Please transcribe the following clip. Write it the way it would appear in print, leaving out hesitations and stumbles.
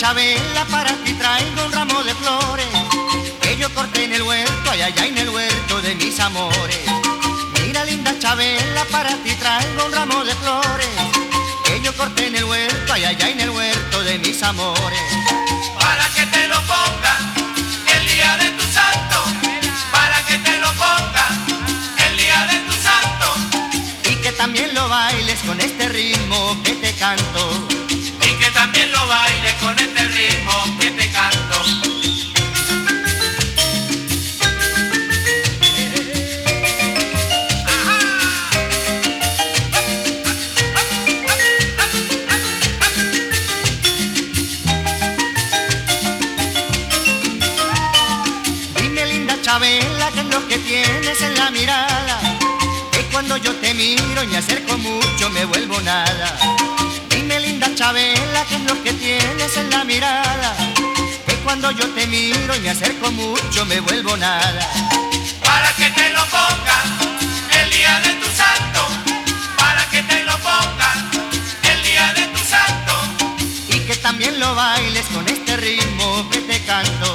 Chabela, para ti traigo un ramo de flores que yo corté en el huerto, ay, ay, ay, en el huerto de mis amores. Mira, linda Chabela, para ti traigo un ramo de flores que yo corté en el huerto, ay, ay, ay, en el huerto de mis amores. Para que te lo ponga el día de tu santo, para que te lo ponga el día de tu santo, y que también lo bailes con este ritmo que te canto, y que también lo bailes con este ritmo que te canto. Chabela, ¿qué es lo que tienes en la mirada? Que cuando yo te miro y me acerco mucho me vuelvo nada. Dime, linda Chabela, ¿qué es lo que tienes en la mirada? Que cuando yo te miro y me acerco mucho me vuelvo nada. Para que te lo ponga el día de tu santo, para que te lo ponga el día de tu santo, y que también lo bailes con este ritmo que te canto,